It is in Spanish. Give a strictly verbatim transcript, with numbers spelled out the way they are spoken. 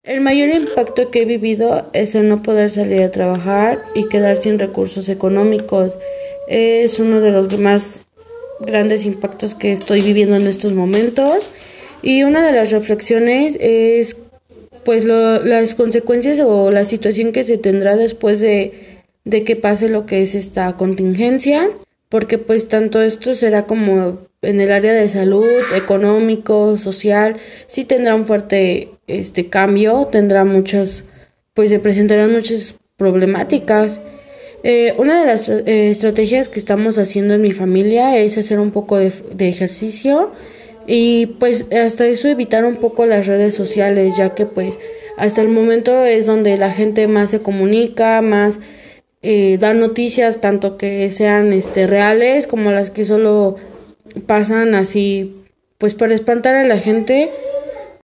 El mayor impacto que he vivido es el no poder salir a trabajar y quedar sin recursos económicos. Es uno de los más grandes impactos que estoy viviendo en estos momentos. Y una de las reflexiones es pues lo- las consecuencias o la situación que se tendrá después de, de que pase lo que es esta contingencia, porque pues tanto esto será como en el área de salud, económico, social, sí tendrá un fuerte este cambio, tendrá muchas, pues se presentarán muchas problemáticas. Eh, una de las eh, estrategias que estamos haciendo en mi familia es hacer un poco de, de ejercicio y pues hasta eso evitar un poco las redes sociales, ya que pues hasta el momento es donde la gente más se comunica, más eh, da noticias, tanto que sean este reales como las que solo pasan así pues para espantar a la gente.